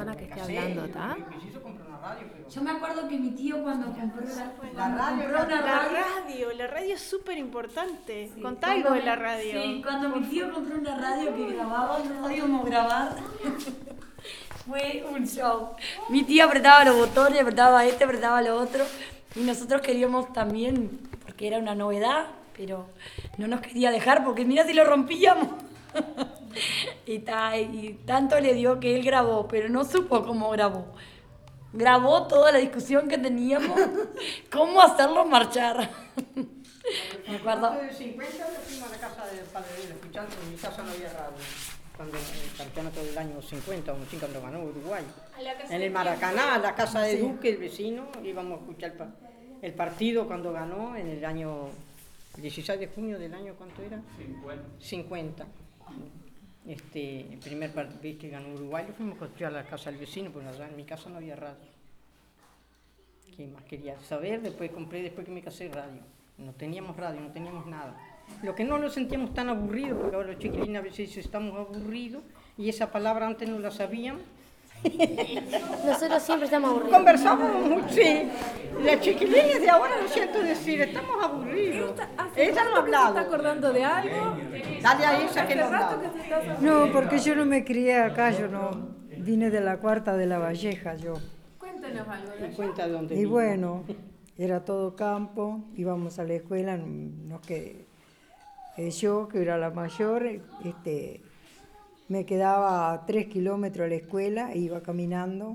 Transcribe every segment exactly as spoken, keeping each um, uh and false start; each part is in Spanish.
persona que esté hablando, ¿está? Yo me acuerdo que mi tío cuando compró la, La radio, compró una La radio, radio, la radio es súper importante. sí, Contá cuando algo de mi- la radio. Sí, cuando mi tío compró una radio que grababa, no podíamos grabar. Fue un show. Mi tío apretaba los botones, apretaba este, apretaba lo otro. Y nosotros queríamos también, porque era una novedad, pero no nos quería dejar porque mira si lo rompíamos. y, ta, y tanto le dio que él grabó, pero no supo cómo grabó. Grabó toda la discusión que teníamos, cómo hacerlo marchar. Me acuerdo. En los cincuenta nos fuimos a la casa del padre de él, escuchando, en mi casa no había radio. Cuando el campeonato del año cincuenta, o cincuenta cuando ganó Uruguay. En el Maracaná, a la casa de Duque, el vecino, íbamos a escuchar pa- el partido cuando ganó en el año dieciséis de junio del año, ¿cuánto era? cincuenta. Este, el primer partido que ganó Uruguay, lo fuimos a escuchar a la casa del vecino, porque allá en mi casa no había radio. ¿Qué más quería saber? Después compré, después que me casé, radio. No teníamos radio, no teníamos nada. Lo que no lo sentíamos tan aburrido, porque ahora los chiquilines a veces dicen, estamos aburridos, y esa palabra antes no la sabían. Nosotros siempre estamos aburridos. Conversábamos mucho, sí. Las chiquilines de ahora lo siento decir, estamos aburridos. Ella no ha ¿Te está hablado. acordando de algo? Dale a ella que no ha hablado. No, porque yo no me crié acá, yo no vine de la cuarta de La Valleja, yo. Cuéntanos algo de Y cuenta de dónde Y vino. bueno, era todo campo, íbamos a la escuela, no que eh, yo, que era la mayor, este, me quedaba a tres kilómetros a la escuela e iba caminando.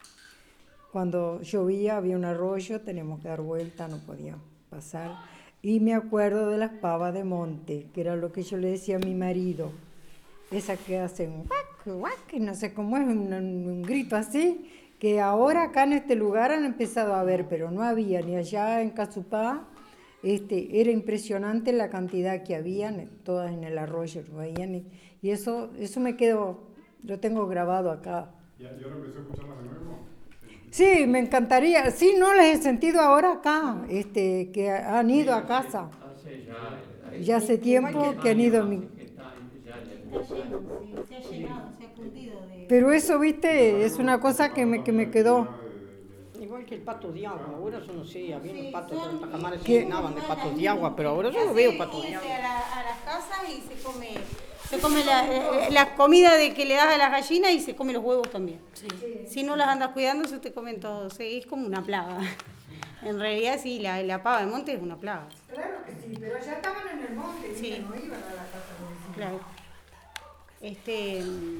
Cuando llovía había un arroyo, teníamos que dar vuelta, no podía pasar. Y me acuerdo de las pavas de monte, que era lo que yo le decía a mi marido. Esas que hacen guac, guac, no sé cómo es, un, un grito así, que ahora acá en este lugar han empezado a ver, pero no había, ni allá en Casupá. Este, era impresionante la cantidad que habían, todas en el arroyo, lo veían, y, y eso, eso me quedó, lo tengo grabado acá. ¿Y ahora empezó a escucharlas de nuevo? Sí, me encantaría. Sí, no las he sentido ahora acá, este, que han ido a casa. Ya hace tiempo que han ido a mi... Pero eso, viste, es una cosa que me, que me quedó. Igual que el pato de agua, ahora yo no sé, había Sí, unos patos son- que los tajamares se ¿Qué? llenaban de patos de agua, pero ahora yo no veo patos de Irse agua. a, la- a las casas y se come, se come la, eh, la comida de que le das a las gallinas y se come los huevos también. Si no las andas cuidando, se te comen todos. Sí, es como una plaga. En realidad sí, la, la pava de monte es una plaga. Claro que sí, pero ya estaban en el monte, Sí. ¿viste? No iban a la casa de vecinos. Claro. Este.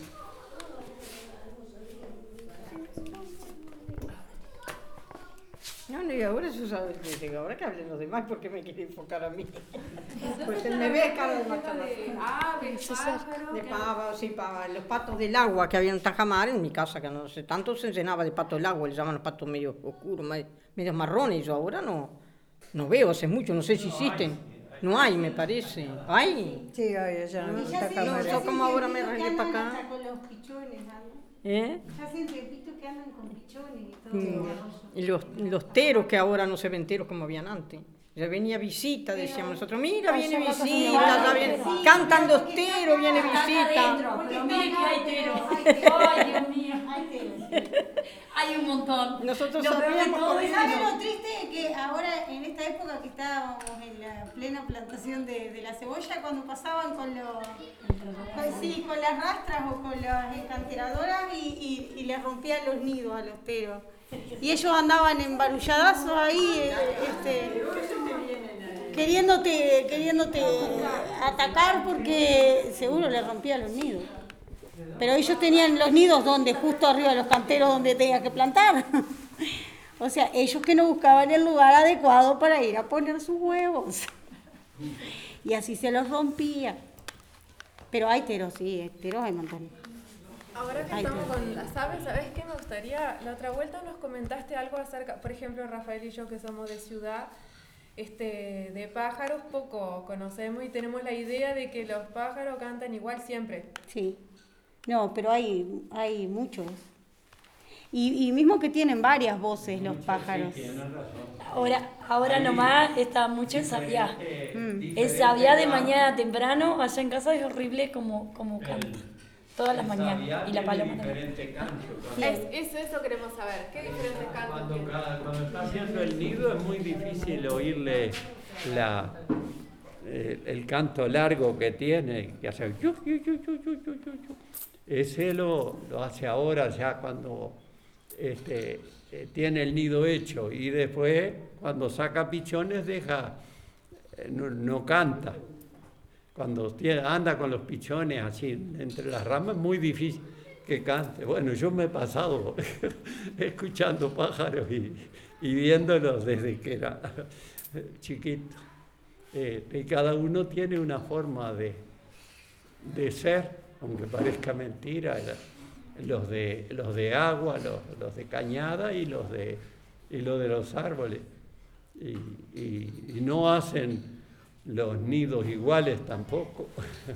No, no, y ahora yo sabes, digo, ahora que hablen los demás, ¿por qué me quiere enfocar a mí? Pues él me ve cara de machana. aves, pájaros. De pava, sí, pava. Los patos del agua que había en Tajamar, en mi casa, que no sé, tanto se llenaba de patos del agua, le llaman los patos medio oscuros, me- medios marrones, yo ahora no, no veo, hace mucho, no sé si existen. No hay, me parece. ¿Hay? Sí, ay, allá en Y ya esta se- cámara. yo ya como se ahora me repito que arreglé pa' andan acá. hasta con los pichones, andan. ¿Eh? Ya se repito que andan con pichones y todo. Mm. Y los, los teros que ahora no se ven teros como habían antes. Ya venía visita, decíamos nosotros, mira, viene visita, ya viene, cantan los teros, viene Acá visita. adentro, pero mire que hay teros. Ay, Dios mío. Hay un montón. Nosotros Lo peor de sabíamos todo por es ¿Sabes que lo triste? Que ahora, en esta época que estábamos en la plena plantación de, de la cebolla, cuando pasaban con los con, sí, con las rastras o con las encanteradoras y, y, y les rompían los nidos a los teros. Y ellos andaban embarulladazos ahí, eh, este, queriéndote, queriéndote atacar porque seguro les rompían los nidos. Pero ellos tenían los nidos donde, justo arriba de los canteros donde tenía que plantar. O sea, ellos que no buscaban el lugar adecuado para ir a poner sus huevos. Y así se los rompía. Pero hay teros, sí, teros hay montones. Ahora que Ay, estamos pero- con las aves, ¿sabes qué me gustaría? La otra vuelta nos comentaste algo acerca, por ejemplo, Rafael y yo que somos de ciudad, este, de pájaros poco conocemos y tenemos la idea de que los pájaros cantan igual siempre. Sí. No, pero hay, hay muchos. Y, y mismo que tienen varias voces los pájaros. Ahora, ahora nomás está mucho el sabiá. Mm. El sabiá de mañana temprano, allá en casa es horrible como, como canta. todas las el mañanas. sabía Y la tiene paloma también. diferente canto. Cuando- Es, eso, eso queremos saber. ¿Qué diferentes cantos Cuando, tiene? cada- cuando está haciendo el nido es muy difícil oírle la, eh, el canto largo que tiene, que hace yu, yu, yu, yu, yu, yu, yu, yu. Ese lo, lo hace ahora ya cuando este, eh, tiene el nido hecho, y después cuando saca pichones deja, eh, no, no canta. Cuando tiene- anda con los pichones así entre las ramas es muy difícil que cante. Bueno, yo me he pasado escuchando pájaros y, y viéndolos desde que era chiquito. Eh, y cada uno tiene una forma de, de ser, aunque parezca mentira. Los de, los de agua, los, los de cañada y los de, y los de los árboles. Y, y- y no hacen los nidos iguales tampoco.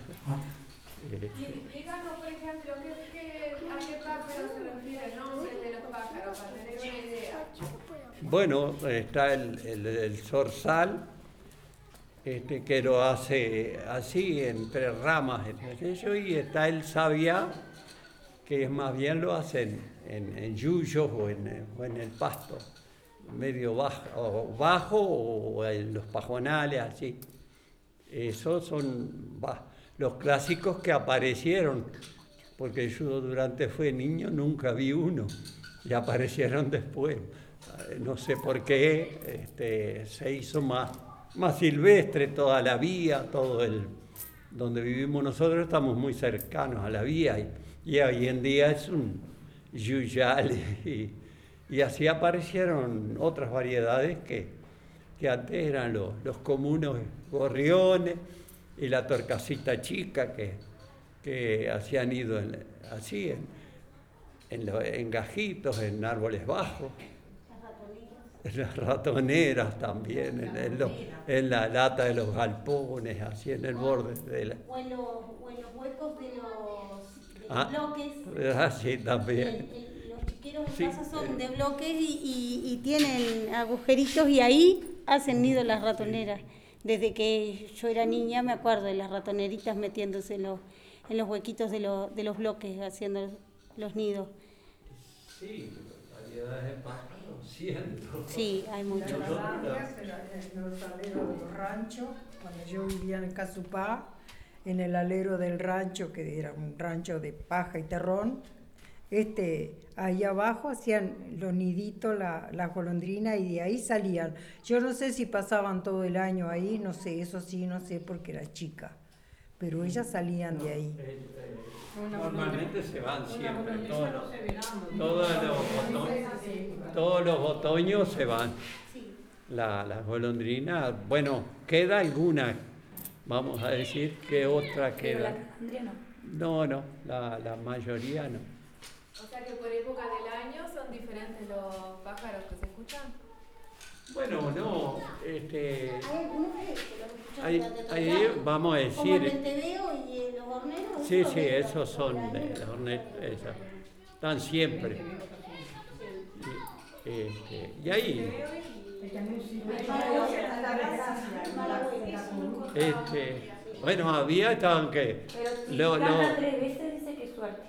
Eh, Díganos, por ejemplo, ¿qué, qué, ¿a qué pájaro se refiere el nombre de los pájaros? Para tener una idea. Bueno, está el, el, el zorzal, este, que lo hace así, entre ramas, entre aquello, y está el sabiá, que es más bien lo hacen en, en yuyos o en, o en el pasto, medio bajo o, bajo, o en los pajonales, así. Esos son bah, los clásicos que aparecieron, porque yo durante fue niño nunca vi uno, y aparecieron después. Eh, No sé por qué este, se hizo más, más silvestre toda la vía, todo el donde vivimos nosotros estamos muy cercanos a la vía, y, y hoy en día es un yuyal, y, y así aparecieron otras variedades que, que antes eran los, los comunes gorriones y la torcasita chica que, que hacían ido en, así en, en, lo- en gajitos, en árboles bajos. Las ratoneras también, en, en lo- en la lata de los galpones, así en el borde de la... O en los, o en los huecos de los, de los Ah, bloques. así El- también. el- los chiqueros de Sí, casa son eh. de bloques y, y- y tienen agujeritos y ahí hacen nido las ratoneras. Desde que yo era niña me acuerdo de las ratoneritas metiéndose en los, en los huequitos de, los- de los bloques haciendo los nidos. Sí, variedades de pájaros, cientos. Sí, hay muchos. Las arañas en los aleros de los ranchos, cuando yo vivía en Casupá, en el alero del rancho, que era un rancho de paja y terrón, este, ahí abajo hacían los niditos, la, la golondrina, y de ahí salían. Yo no sé si pasaban todo el año ahí, no sé, eso sí, no sé, porque era chica, pero ellas salían de ahí. Eh, eh, Normalmente se van siempre, todos los, todos los otoños, todos los otoños se van. La, las golondrinas, bueno, queda alguna, vamos a decir, que otra Pero la queda. calandria no. No, no, la, la mayoría no. O sea que por época del año son diferentes los pájaros que se escuchan. Bueno, no, este, Hay algunos que los escuchan ahí, durante todo ahí el año, vamos a como el decir, venteveo y eh, los horneros. sí, esos sí, de- esos son de las hornet- esas, están siempre. Y, este, y ahí, este, bueno, había, estaban que, Pero si lo, lo- canta tres veces dice que suerte.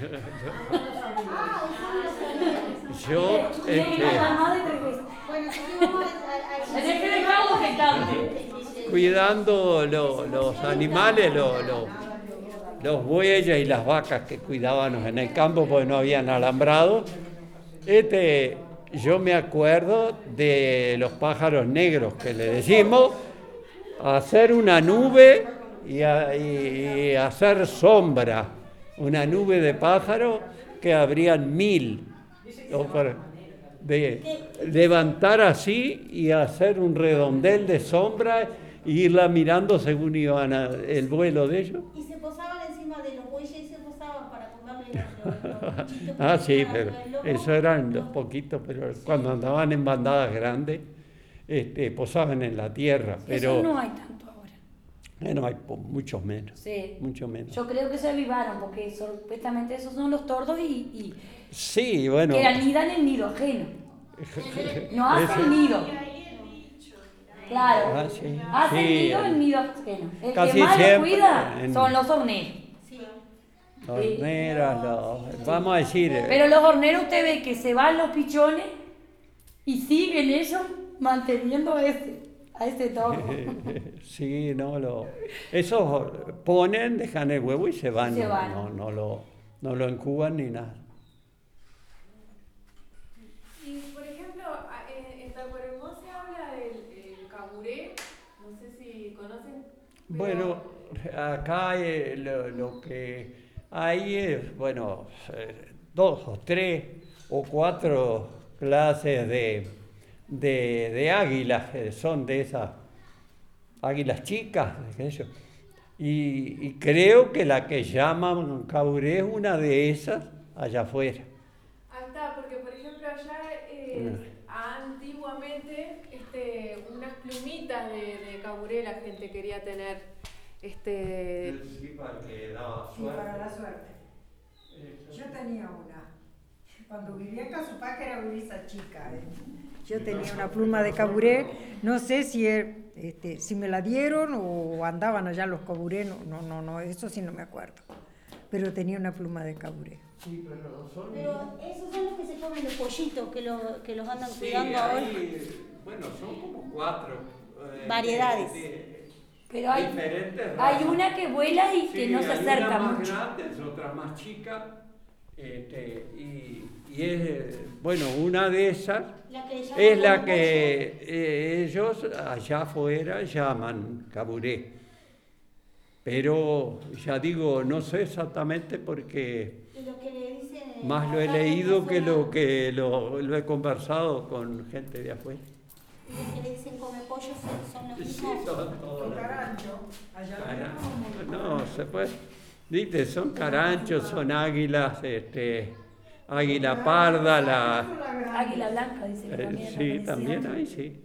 yo, Tiene que este, cantar más de tres veces. Bueno, sí, vamos a- a- a- Tenés que dejarlo que cante. cuidando lo- los animales, lo- lo- los bueyes y las vacas que cuidábamos en el campo porque no habían alambrado. Este, yo me acuerdo de los pájaros negros que le decimos, hacer una nube y, a- y- y hacer sombra, una nube de pájaros que habrían mil. O para- de levantar así y hacer un redondel de sombra e irla mirando según iban a- el vuelo de ellos. Y se posaban encima de los bueyes y se posaban para comerle los, los, los bichitos que Ah, sí, estaban pero arriba del lomo. eso eran los poquitos, pero cuando andaban en bandadas grandes, este, posaban en la tierra, pero Eso no hay tanto ahora. bueno, hay po- muchos menos, Sí. mucho menos. Yo creo que se avivaron porque supuestamente esos son los tordos y, y Sí, bueno, que anidan en nido ajeno. No hacen nido. Claro. Ah, sí. Hacen Sí, nido eh, en nido ajeno. El casi que más lo siempre cuida en- son los horneros. Sí. horneras, los- vamos a decir... eh, Pero los horneros usted ve que se van los pichones y siguen ellos manteniendo a ese, a ese toro. Sí, no lo. Esos ponen, dejan el huevo y se van. Se no, van. No, no lo, no lo incuban ni nada. Y por ejemplo, a- en, en Tacuarembó se habla del el caburé, no sé si conocen. pero- Bueno, acá eh, lo, lo que hay es, bueno, eh, dos o tres o cuatro clases de, de, de águilas, que son de esas águilas chicas, qué sé yo. Y, y creo que la que llaman caburé es una de esas allá afuera. Ahí está, porque por ejemplo allá eh, antiguamente este, unas plumitas de, de caburé la gente quería tener. Este, Sí, para que daba Sí, para la suerte. Yo tenía una. Cuando vivía en Casupá, que era brisa chica, ¿eh? Yo tenía una pluma de caburé. No sé si, er- este, si me la dieron o andaban allá los caburé. No, no, no, no, eso sí no me acuerdo. Pero tenía una pluma de caburé. Sí, pero son... Pero esos son los que se comen los pollitos, que, lo, que los andan Sí, cuidando ahora. hay, bueno, son como cuatro. eh, Variedades. de- de- Pero hay, diferentes hay razas. una que vuela y que Sí, no se hay acerca unas más mucho. grandes, otras más chicas. Este, y, y es, eh, bueno, una de esas La que llaman es la como que eh, ellos allá afuera llaman caburé. Pero ya digo, no sé exactamente porque pollo, lo que le dicen, más lo he acá en leído que Venezuela, lo que lo, lo he conversado con gente de afuera. Los que le dicen come pollo son, son los Sí, mismos. son todos. Carancho, allá Cara- No, se puede. Viste, son caranchos, son águilas, este, águila parda, la. Águila blanca, dice que eh, también es la sí, parecida. también hay, sí.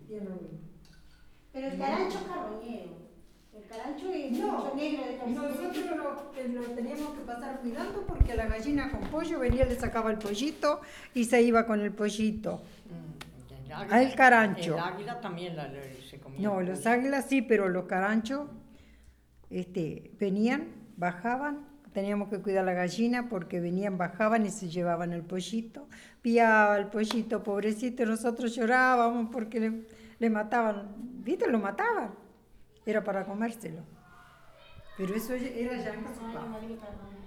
Pero el carancho es carroñero. El carancho es No, mucho negro de cabeza. nosotros lo, eh, lo teníamos que pasar cuidando porque la gallina con pollo venía, le sacaba el pollito y se iba con el pollito. El Al carancho. El águila también la, la- se comía. No, los águilas sí, pero los caranchos este, venían, bajaban, teníamos que cuidar la gallina porque venían, bajaban y se llevaban el pollito, piaba el pollito, pobrecito, y nosotros llorábamos porque le, le mataban, ¿viste? Lo mataban, era para comérselo. Pero eso era ya en Ay, Casupá. Margarita, no.